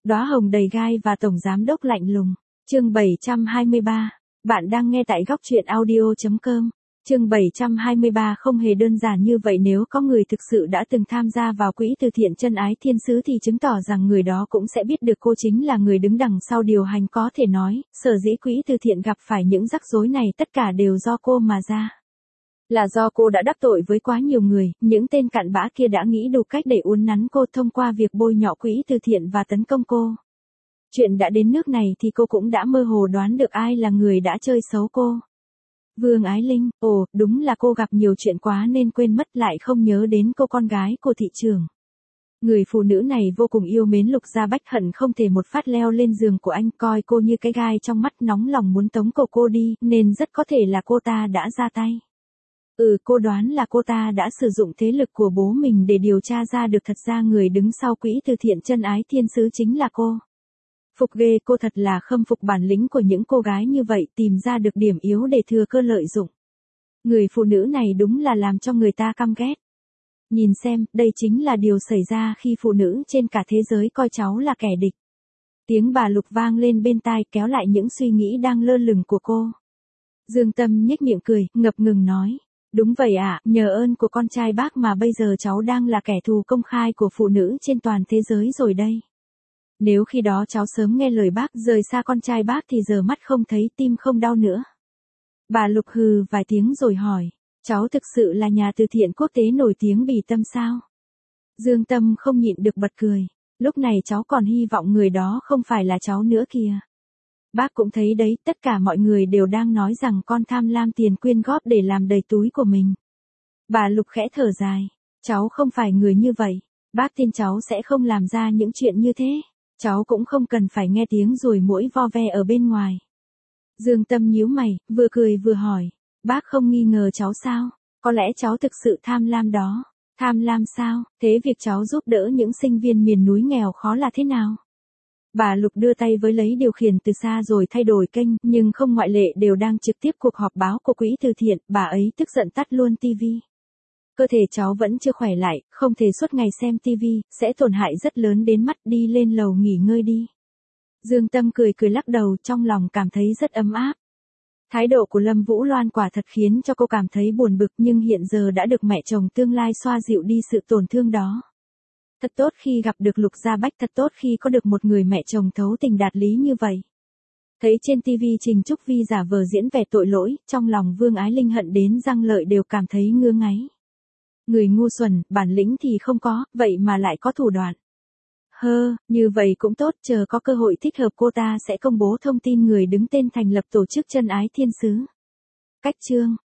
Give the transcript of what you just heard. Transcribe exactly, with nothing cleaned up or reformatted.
Đóa hồng đầy gai và tổng giám đốc lạnh lùng. Chương bảy trăm hai mươi ba. Bạn đang nghe tại góc truyện audio chấm com. Chương bảy trăm hai mươi ba không hề đơn giản như vậy, nếu có người thực sự đã từng tham gia vào quỹ từ thiện chân ái thiên sứ thì chứng tỏ rằng người đó cũng sẽ biết được cô chính là người đứng đằng sau điều hành. Có thể nói, sở dĩ quỹ từ thiện gặp phải những rắc rối này tất cả đều do cô mà ra. Là do cô đã đắc tội với quá nhiều người, những tên cặn bã kia đã nghĩ đủ cách để uốn nắn cô thông qua việc bôi nhọ quỹ từ thiện và tấn công cô. Chuyện đã đến nước này thì cô cũng đã mơ hồ đoán được ai là người đã chơi xấu cô. Vương Ái Linh, ồ, đúng là cô gặp nhiều chuyện quá nên quên mất, lại không nhớ đến cô con gái của thị trường. Người phụ nữ này vô cùng yêu mến Lục Gia Bách, hận không thể một phát leo lên giường của anh, coi cô như cái gai trong mắt, nóng lòng muốn tống cổ cô đi, nên rất có thể là cô ta đã ra tay. Ừ, cô đoán là cô ta đã sử dụng thế lực của bố mình để điều tra ra được thật ra người đứng sau quỹ từ thiện chân ái thiên sứ chính là cô. Phục ghê, cô thật là khâm phục bản lĩnh của những cô gái như vậy, tìm ra được điểm yếu để thừa cơ lợi dụng. Người phụ nữ này đúng là làm cho người ta căm ghét. Nhìn xem, đây chính là điều xảy ra khi phụ nữ trên cả thế giới coi cháu là kẻ địch. Tiếng bà Lục vang lên bên tai, kéo lại những suy nghĩ đang lơ lửng của cô. Dương Tâm nhếch miệng cười, ngập ngừng nói. Đúng vậy ạ, nhờ ơn của con trai bác mà bây giờ cháu đang là kẻ thù công khai của phụ nữ trên toàn thế giới rồi đây. Nếu khi đó cháu sớm nghe lời bác, rời xa con trai bác thì giờ mắt không thấy tim không đau nữa. Bà Lục hừ vài tiếng rồi hỏi, cháu thực sự là nhà từ thiện quốc tế nổi tiếng Bỉ Tâm sao? Dương Tâm không nhịn được bật cười, lúc này cháu còn hy vọng người đó không phải là cháu nữa kìa. Bác cũng thấy đấy, tất cả mọi người đều đang nói rằng con tham lam tiền quyên góp để làm đầy túi của mình. Bà Lục khẽ thở dài, cháu không phải người như vậy, bác tin cháu sẽ không làm ra những chuyện như thế. Cháu cũng không cần phải nghe tiếng ruồi muỗi vo ve ở bên ngoài. Dương Tâm nhíu mày, vừa cười vừa hỏi, bác không nghi ngờ cháu sao? Có lẽ cháu thực sự tham lam đó. Tham lam sao? Thế việc cháu giúp đỡ những sinh viên miền núi nghèo khó là thế nào? Bà Lục đưa tay với lấy điều khiển từ xa rồi thay đổi kênh, nhưng không ngoại lệ đều đang trực tiếp cuộc họp báo của quỹ từ thiện, bà ấy tức giận tắt luôn tivi. Cơ thể cháu vẫn chưa khỏe lại, không thể suốt ngày xem tivi, sẽ tổn hại rất lớn đến mắt, đi lên lầu nghỉ ngơi đi. Dương Tâm cười cười lắc đầu, trong lòng cảm thấy rất ấm áp. Thái độ của Lâm Vũ Loan quả thật khiến cho cô cảm thấy buồn bực, nhưng hiện giờ đã được mẹ chồng tương lai xoa dịu đi sự tổn thương đó. Thật tốt khi gặp được Lục Gia Bách, thật tốt khi có được một người mẹ chồng thấu tình đạt lý như vậy. Thấy trên tivi Trình Trúc Vi giả vờ diễn vẻ tội lỗi, trong lòng Vương Ái Linh hận đến răng lợi đều cảm thấy ngứa ngáy. Người ngu xuẩn, bản lĩnh thì không có, vậy mà lại có thủ đoạn. Hơ, như vậy cũng tốt, chờ có cơ hội thích hợp cô ta sẽ công bố thông tin người đứng tên thành lập tổ chức chân ái thiên sứ. Cách chương.